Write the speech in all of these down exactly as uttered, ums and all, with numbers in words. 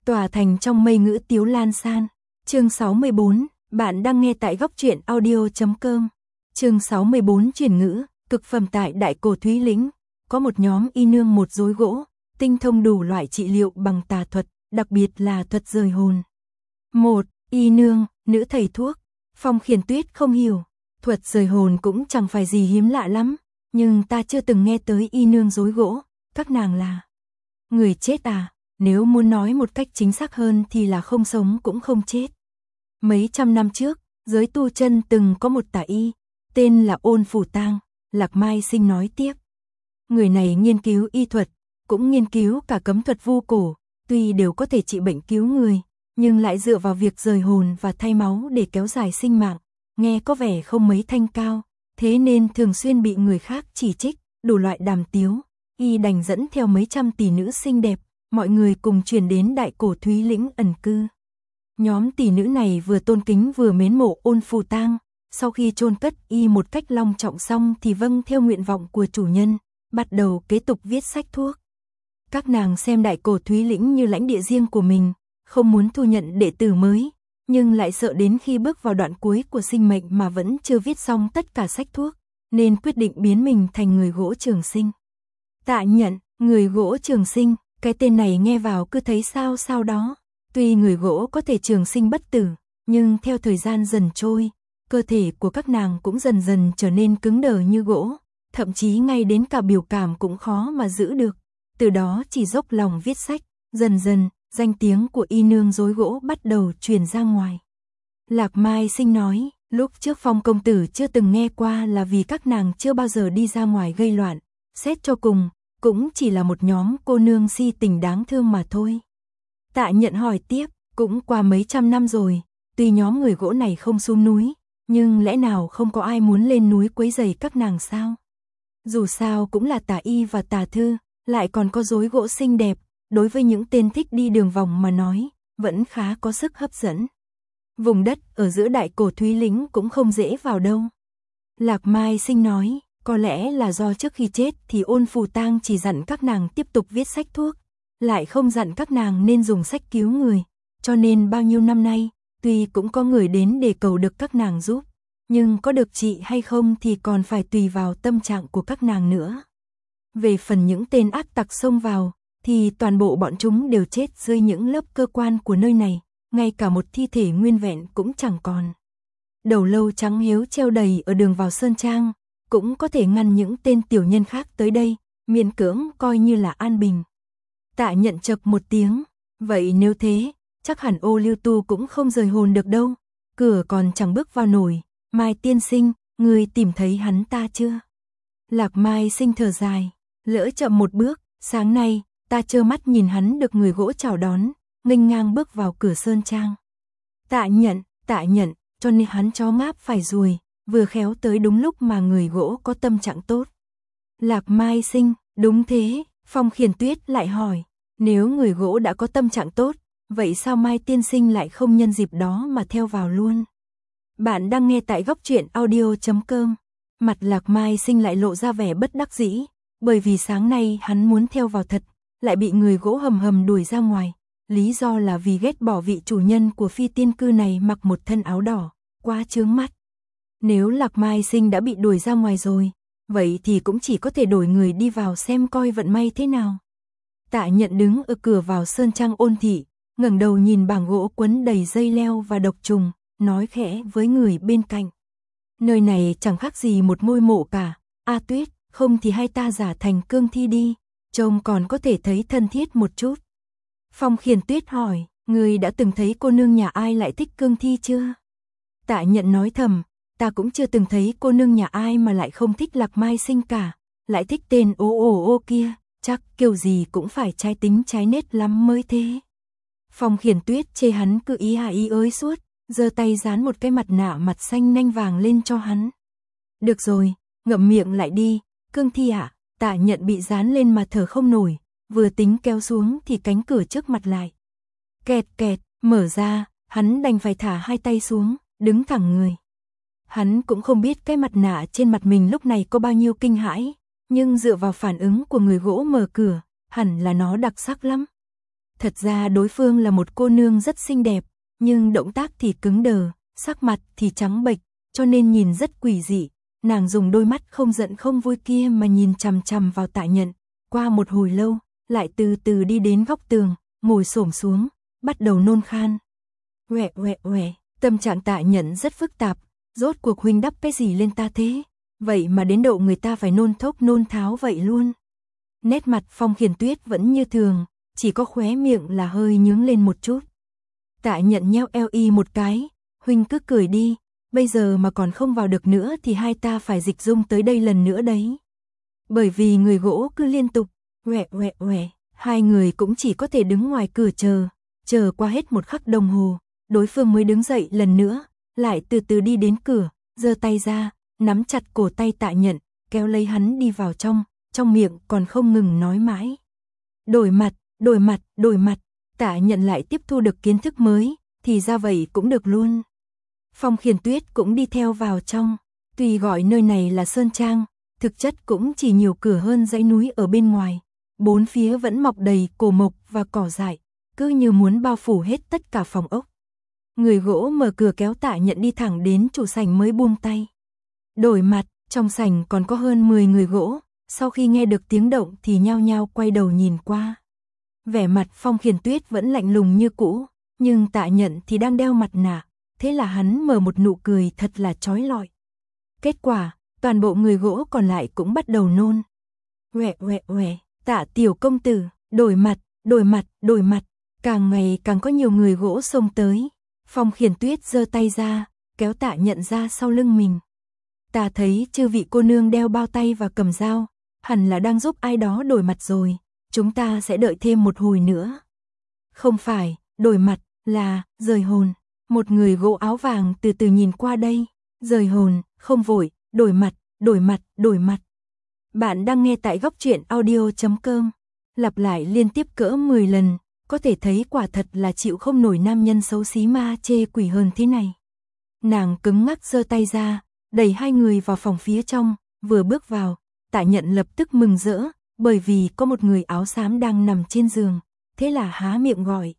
Tòa thành trong mây ngữ tiếu lan san. Chương sáu mươi bốn, bạn đang nghe tại góc truyện audio chấm com. Chương sáu mươi bốn chuyển ngữ, cực phẩm tại Đại Cổ Thúy Lĩnh, có một nhóm y nương một rối gỗ, tinh thông đủ loại trị liệu bằng tà thuật, đặc biệt là thuật rời hồn. Một, y nương, nữ thầy thuốc. Phong Khiển Tuyết không hiểu, thuật rời hồn cũng chẳng phải gì hiếm lạ lắm, nhưng ta chưa từng nghe tới y nương rối gỗ, các nàng là người chết à? Nếu muốn nói một cách chính xác hơn thì là không sống cũng không chết. Mấy trăm năm trước, giới tu chân từng có một tà y, tên là Ôn Phủ Tang, Lạc Mai Sinh nói tiếp. Người này nghiên cứu y thuật, cũng nghiên cứu cả cấm thuật vu cổ, tuy đều có thể trị bệnh cứu người, nhưng lại dựa vào việc rời hồn và thay máu để kéo dài sinh mạng, nghe có vẻ không mấy thanh cao, thế nên thường xuyên bị người khác chỉ trích, đủ loại đàm tiếu, y đành dẫn theo mấy trăm tỷ nữ xinh đẹp, mọi người cùng chuyển đến Đại Cổ Thúy Lĩnh ẩn cư. Nhóm tỷ nữ này vừa tôn kính vừa mến mộ Ôn Phủ Tang, sau khi chôn cất y một cách long trọng xong thì vâng theo nguyện vọng của chủ nhân, bắt đầu kế tục viết sách thuốc. Các nàng xem Đại Cổ Thúy Lĩnh như lãnh địa riêng của mình, không muốn thu nhận đệ tử mới, nhưng lại sợ đến khi bước vào đoạn cuối của sinh mệnh mà vẫn chưa viết xong tất cả sách thuốc, nên quyết định biến mình thành người gỗ trường sinh. Tạ Nhận, người gỗ trường sinh, cái tên này nghe vào cứ thấy sao sao đó. Tuy người gỗ có thể trường sinh bất tử, nhưng theo thời gian dần trôi, cơ thể của các nàng cũng dần dần trở nên cứng đờ như gỗ, thậm chí ngay đến cả biểu cảm cũng khó mà giữ được. Từ đó chỉ dốc lòng viết sách, dần dần, danh tiếng của y nương rối gỗ bắt đầu truyền ra ngoài. Lạc Mai Sinh nói, lúc trước Phong công tử chưa từng nghe qua là vì các nàng chưa bao giờ đi ra ngoài gây loạn, xét cho cùng, cũng chỉ là một nhóm cô nương si tình đáng thương mà thôi. Tạ Nhận hỏi tiếp, cũng qua mấy trăm năm rồi, tuy nhóm người gỗ này không xuống núi, nhưng lẽ nào không có ai muốn lên núi quấy rầy các nàng sao? Dù sao cũng là tà y và tà thư, lại còn có rối gỗ xinh đẹp, đối với những tên thích đi đường vòng mà nói, vẫn khá có sức hấp dẫn. Vùng đất ở giữa Đại Cổ Thúy Lĩnh cũng không dễ vào đâu. Lạc Mai Sinh nói, có lẽ là do trước khi chết thì Ôn Phủ Tang chỉ dặn các nàng tiếp tục viết sách thuốc, lại không dặn các nàng nên dùng sách cứu người, cho nên bao nhiêu năm nay, tuy cũng có người đến để cầu được các nàng giúp, nhưng có được trị hay không thì còn phải tùy vào tâm trạng của các nàng nữa. Về phần những tên ác tặc xông vào, thì toàn bộ bọn chúng đều chết dưới những lớp cơ quan của nơi này, ngay cả một thi thể nguyên vẹn cũng chẳng còn. Đầu lâu trắng hiếu treo đầy ở đường vào sơn trang, cũng có thể ngăn những tên tiểu nhân khác tới đây, miễn cưỡng coi như là an bình. Tạ Nhận chậc một tiếng, vậy nếu thế, chắc hẳn Ô Lưu Tu cũng không rời hồn được đâu, cửa còn chẳng bước vào nổi. Mai tiên sinh, người tìm thấy hắn ta chưa? Lạc Mai Sinh thở dài, lỡ chậm một bước, sáng nay, ta trơ mắt nhìn hắn được người gỗ chào đón, nghênh ngang bước vào cửa sơn trang. Tạ Nhận, Tạ Nhận, cho nên hắn chó ngáp phải ruồi, vừa khéo tới đúng lúc mà người gỗ có tâm trạng tốt. Lạc Mai Sinh, đúng thế. Phong Khiển Tuyết lại hỏi, nếu người gỗ đã có tâm trạng tốt, vậy sao Mai tiên sinh lại không nhân dịp đó mà theo vào luôn? Bạn đang nghe tại góc truyện audio chấm com. Mặt Lạc Mai Sinh lại lộ ra vẻ bất đắc dĩ, bởi vì sáng nay hắn muốn theo vào thật, lại bị người gỗ hầm hầm đuổi ra ngoài. Lý do là vì ghét bỏ vị chủ nhân của phi tiên cư này mặc một thân áo đỏ, quá chướng mắt. Nếu Lạc Mai Sinh đã bị đuổi ra ngoài rồi, vậy thì cũng chỉ có thể đổi người đi vào xem coi vận may thế nào. Tạ Nhận đứng ở cửa vào sơn trang Ôn thị, ngẩng đầu nhìn bảng gỗ quấn đầy dây leo và độc trùng, nói khẽ với người bên cạnh. Nơi này chẳng khác gì một ngôi mộ cả, A Tuyết, không thì hai ta giả thành cương thi đi, trông còn có thể thấy thân thiết một chút. Phong Khiển Tuyết hỏi, người đã từng thấy cô nương nhà ai lại thích cương thi chưa? Tạ Nhận nói thầm, ta cũng chưa từng thấy cô nương nhà ai mà lại không thích Lạc Mai Sinh cả, lại thích tên ô ô ô kia, chắc kiểu gì cũng phải trái tính trái nết lắm mới thế. Phong Khiển Tuyết chê hắn cứ ý hà ý ới suốt, giơ tay dán một cái mặt nạ mặt xanh nanh vàng lên cho hắn. Được rồi, ngậm miệng lại đi, cương thi ạ. À? Tạ Nhận bị dán lên mà thở không nổi, vừa tính kéo xuống thì cánh cửa trước mặt lại kẹt kẹt, mở ra, hắn đành phải thả hai tay xuống, đứng thẳng người. Hắn cũng không biết cái mặt nạ trên mặt mình lúc này có bao nhiêu kinh hãi, nhưng dựa vào phản ứng của người gỗ mở cửa, hẳn là nó đặc sắc lắm. Thật ra đối phương là một cô nương rất xinh đẹp, nhưng động tác thì cứng đờ, sắc mặt thì trắng bệch, cho nên nhìn rất quỷ dị. Nàng dùng đôi mắt không giận không vui kia mà nhìn chằm chằm vào Tạ Nhận, qua một hồi lâu, lại từ từ đi đến góc tường, ngồi xổm xuống, bắt đầu nôn khan. Uệ uệ uệ, tâm trạng Tạ Nhận rất phức tạp, rốt cuộc huynh đắp cái gì lên ta thế? Vậy mà đến độ người ta phải nôn thốc nôn tháo vậy luôn. Nét mặt Phong Khiển Tuyết vẫn như thường, chỉ có khóe miệng là hơi nhướng lên một chút. Tạ Nhận nheo eo y một cái, huynh cứ cười đi, bây giờ mà còn không vào được nữa thì hai ta phải dịch dung tới đây lần nữa đấy. Bởi vì người gỗ cứ liên tục, uệ uệ uệ, hai người cũng chỉ có thể đứng ngoài cửa chờ, chờ qua hết một khắc đồng hồ, đối phương mới đứng dậy lần nữa, lại từ từ đi đến cửa, giơ tay ra, nắm chặt cổ tay Tạ Nhận, kéo lấy hắn đi vào trong, trong miệng còn không ngừng nói mãi. Đổi mặt, đổi mặt, đổi mặt, Tạ Nhận lại tiếp thu được kiến thức mới, thì ra vậy cũng được luôn. Phong Khiển Tuyết cũng đi theo vào trong, tuy gọi nơi này là Sơn Trang, thực chất cũng chỉ nhiều cửa hơn dãy núi ở bên ngoài. Bốn phía vẫn mọc đầy cổ mộc và cỏ dại, cứ như muốn bao phủ hết tất cả phòng ốc. Người gỗ mở cửa kéo Tạ Nhận đi thẳng đến chủ sảnh mới buông tay. Đổi mặt, trong sảnh còn có hơn mười người gỗ, sau khi nghe được tiếng động thì nhao nhao quay đầu nhìn qua. Vẻ mặt Phong Khiển Tuyết vẫn lạnh lùng như cũ, nhưng Tạ Nhận thì đang đeo mặt nạ, thế là hắn mở một nụ cười thật là chói lọi. Kết quả, toàn bộ người gỗ còn lại cũng bắt đầu nôn. Uệ uệ uệ, Tạ tiểu công tử, đổi mặt, đổi mặt, đổi mặt, càng ngày càng có nhiều người gỗ xông tới. Phong Khiển Tuyết giơ tay ra, kéo Tạ Nhận ra sau lưng mình. Ta thấy chư vị cô nương đeo bao tay và cầm dao, hẳn là đang giúp ai đó đổi mặt rồi, chúng ta sẽ đợi thêm một hồi nữa. Không phải, đổi mặt, là, rời hồn. Một người gỗ áo vàng từ từ nhìn qua đây, rời hồn, không vội, đổi mặt, đổi mặt, đổi mặt. Bạn đang nghe tại góc truyện audio chấm com, lặp lại liên tiếp cỡ mười lần, có thể thấy quả thật là chịu không nổi nam nhân xấu xí ma chê quỷ hơn thế này. Nàng cứng ngắc giơ tay ra, đẩy hai người vào phòng phía trong, vừa bước vào, Tạ Nhận lập tức mừng rỡ, bởi vì có một người áo xám đang nằm trên giường, thế là há miệng gọi.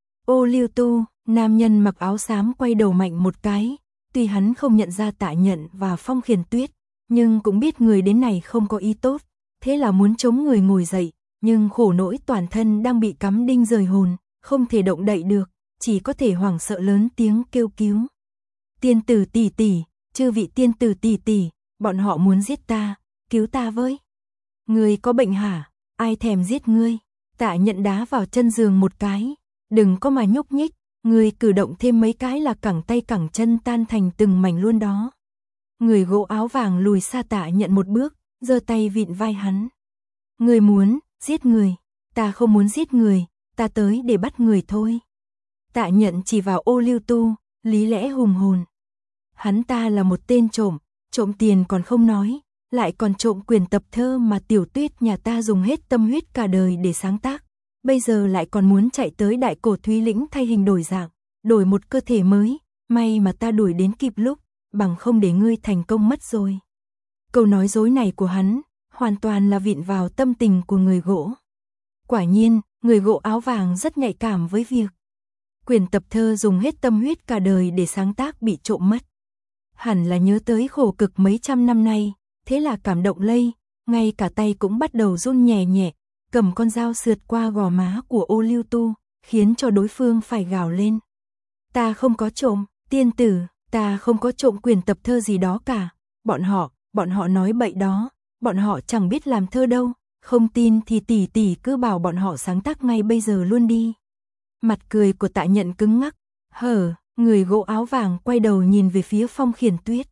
Ô Liêu Tu, nam nhân mặc áo xám quay đầu mạnh một cái, tuy hắn không nhận ra Tạ Nhận và Phong Khiển Tuyết, nhưng cũng biết người đến này không có ý tốt, thế là muốn chống người ngồi dậy, nhưng khổ nỗi toàn thân đang bị cắm đinh rời hồn, không thể động đậy được, chỉ có thể hoảng sợ lớn tiếng kêu cứu. Tiên tử tỷ tỷ, chư vị tiên tử tỷ tỷ, bọn họ muốn giết ta, cứu ta với. Ngươi có bệnh hả? Ai thèm giết ngươi? Tạ Nhận đá vào chân giường một cái, đừng có mà nhúc nhích, ngươi cử động thêm mấy cái là cẳng tay cẳng chân tan thành từng mảnh luôn đó. Người gỗ áo vàng lùi xa Tạ Nhận một bước, giơ tay vịn vai hắn. Ngươi muốn giết người? Ta không muốn giết người, ta tới để bắt người thôi. Tạ Nhận chỉ vào Ô Liêu Tu, lý lẽ hùng hồn. Hắn ta là một tên trộm, trộm tiền còn không nói, lại còn trộm quyền tập thơ mà Tiểu Tuyết nhà ta dùng hết tâm huyết cả đời để sáng tác. Bây giờ lại còn muốn chạy tới Đại Cổ Thúy Lĩnh thay hình đổi dạng, đổi một cơ thể mới, may mà ta đuổi đến kịp lúc, bằng không để ngươi thành công mất rồi. Câu nói dối này của hắn, hoàn toàn là vịn vào tâm tình của người gỗ. Quả nhiên, người gỗ áo vàng rất nhạy cảm với việc quyền tập thơ dùng hết tâm huyết cả đời để sáng tác bị trộm mất. Hẳn là nhớ tới khổ cực mấy trăm năm nay, thế là cảm động lây, ngay cả tay cũng bắt đầu run nhẹ nhẹ, cầm con dao sượt qua gò má của Ô Liêu Tu, khiến cho đối phương phải gào lên. Ta không có trộm, tiên tử, ta không có trộm quyền tập thơ gì đó cả, bọn họ, bọn họ nói bậy đó, bọn họ chẳng biết làm thơ đâu, không tin thì tỷ tỷ cứ bảo bọn họ sáng tác ngay bây giờ luôn đi. Mặt cười của Tạ Nhận cứng ngắc, hở, người gỗ áo vàng quay đầu nhìn về phía Phong Khiển Tuyết.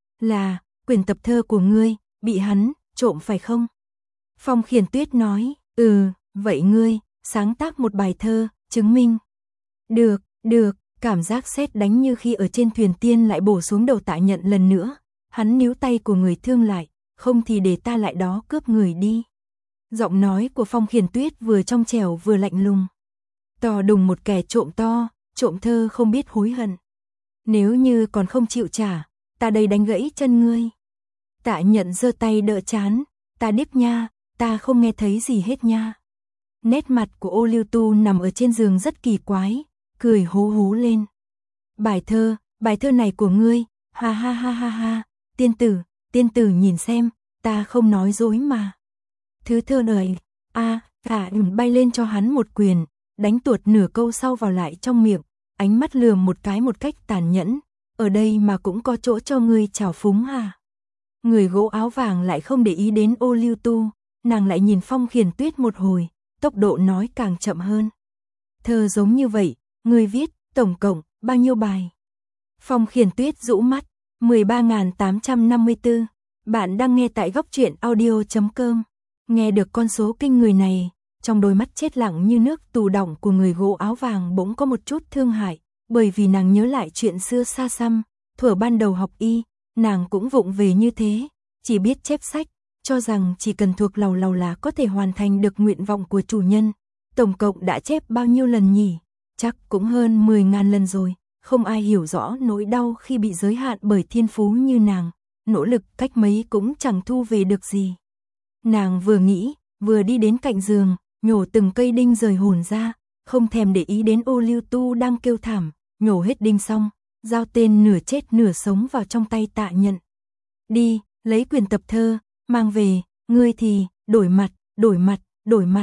Là, quyền tập thơ của ngươi, bị hắn trộm phải không? Phong Khiển Tuyết nói, ừ, vậy ngươi, sáng tác một bài thơ, chứng minh. Được, được, cảm giác sét đánh như khi ở trên thuyền tiên lại bổ xuống đầu Tạ Nhận lần nữa. Hắn níu tay của người thương lại, không thì để ta lại đó cướp người đi. Giọng nói của Phong Khiển Tuyết vừa trong trẻo vừa lạnh lùng. To đùng một kẻ trộm to, trộm thơ không biết hối hận. Nếu như còn không chịu trả, ta đây đánh gãy chân ngươi. Tạ Nhận giơ tay đỡ chán, ta điếc nha, ta không nghe thấy gì hết nha. Nét mặt của Ô Lưu Tu nằm ở trên giường rất kỳ quái, cười hú hú lên. Bài thơ, bài thơ này của ngươi, ha ha ha ha ha, tiên tử, tiên tử nhìn xem, ta không nói dối mà. Thứ thơ này, a, cả à, bay lên cho hắn một quyền, đánh tuột nửa câu sau vào lại trong miệng, ánh mắt lườm một cái một cách tàn nhẫn, ở đây mà cũng có chỗ cho ngươi trào phúng à. Người gỗ áo vàng lại không để ý đến Ô Lưu Tu, nàng lại nhìn Phong Khiển Tuyết một hồi, tốc độ nói càng chậm hơn. Thơ giống như vậy, ngươi viết, tổng cộng, bao nhiêu bài? Phong Khiển Tuyết rũ mắt, mười ba nghìn tám trăm năm mươi tư, bạn đang nghe tại góc truyện audio chấm com. Nghe được con số kinh người này, trong đôi mắt chết lặng như nước tù đọng của người gỗ áo vàng bỗng có một chút thương hại, bởi vì nàng nhớ lại chuyện xưa xa xăm, thuở ban đầu học y, nàng cũng vụng về như thế, chỉ biết chép sách, cho rằng chỉ cần thuộc lầu lầu là có thể hoàn thành được nguyện vọng của chủ nhân. Tổng cộng đã chép bao nhiêu lần nhỉ? Chắc cũng hơn mười ngàn lần rồi, không ai hiểu rõ nỗi đau khi bị giới hạn bởi thiên phú như nàng, nỗ lực cách mấy cũng chẳng thu về được gì. Nàng vừa nghĩ, vừa đi đến cạnh giường, nhổ từng cây đinh rời hồn ra, không thèm để ý đến Ô Lưu Tu đang kêu thảm, nhổ hết đinh xong, giao tên nửa chết nửa sống vào trong tay Tạ Nhận. Đi, lấy quyền tập thơ, mang về, ngươi thì, đổi mặt, đổi mặt, đổi mặt.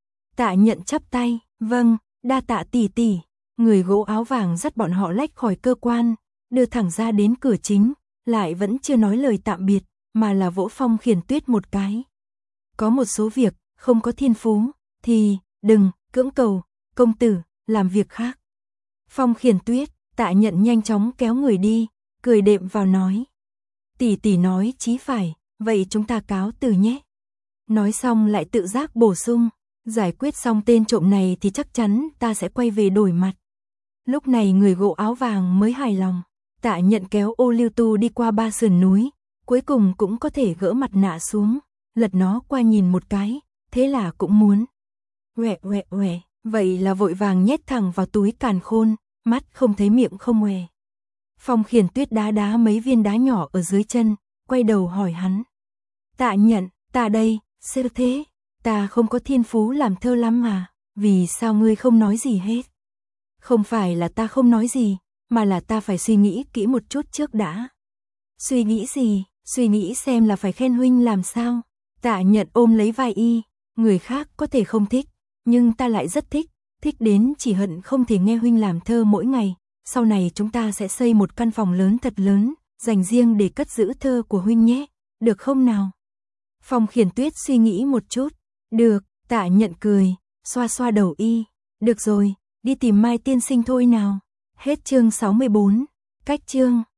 Tạ Nhận chắp tay, vâng, đa tạ tỷ tỷ. Người gỗ áo vàng dắt bọn họ lách khỏi cơ quan, đưa thẳng ra đến cửa chính, lại vẫn chưa nói lời tạm biệt, mà là vỗ Phong Khiển Tuyết một cái. Có một số việc, không có thiên phú, thì, đừng, cưỡng cầu, công tử, làm việc khác. Phong Khiển Tuyết, Tạ Nhận nhanh chóng kéo người đi, cười đệm vào nói. Tỷ tỷ nói chí phải, vậy chúng ta cáo từ nhé. Nói xong lại tự giác bổ sung, giải quyết xong tên trộm này thì chắc chắn ta sẽ quay về đổi mặt. Lúc này người gỗ áo vàng mới hài lòng, Tạ Nhận kéo Ô Lưu Tu đi qua ba sườn núi, cuối cùng cũng có thể gỡ mặt nạ xuống, lật nó qua nhìn một cái, thế là cũng muốn. Uệ uệ uệ, vậy là vội vàng nhét thẳng vào túi càn khôn, mắt không thấy miệng không uể. Phong Khiển Tuyết đá đá mấy viên đá nhỏ ở dưới chân, quay đầu hỏi hắn. Tạ Nhận, ta đây, sao thế? Ta không có thiên phú làm thơ lắm mà, vì sao ngươi không nói gì hết? Không phải là ta không nói gì, mà là ta phải suy nghĩ kỹ một chút trước đã. Suy nghĩ gì? Suy nghĩ xem là phải khen huynh làm sao? Tạ Nhận ôm lấy vai y, người khác có thể không thích, nhưng ta lại rất thích, thích đến chỉ hận không thể nghe huynh làm thơ mỗi ngày. Sau này chúng ta sẽ xây một căn phòng lớn thật lớn, dành riêng để cất giữ thơ của huynh nhé, được không nào? Phong Khiển Tuyết suy nghĩ một chút, được, Tạ Nhận cười, xoa xoa đầu y, được rồi, đi tìm Mai tiên sinh thôi nào. Hết chương sáu mươi bốn, cách chương.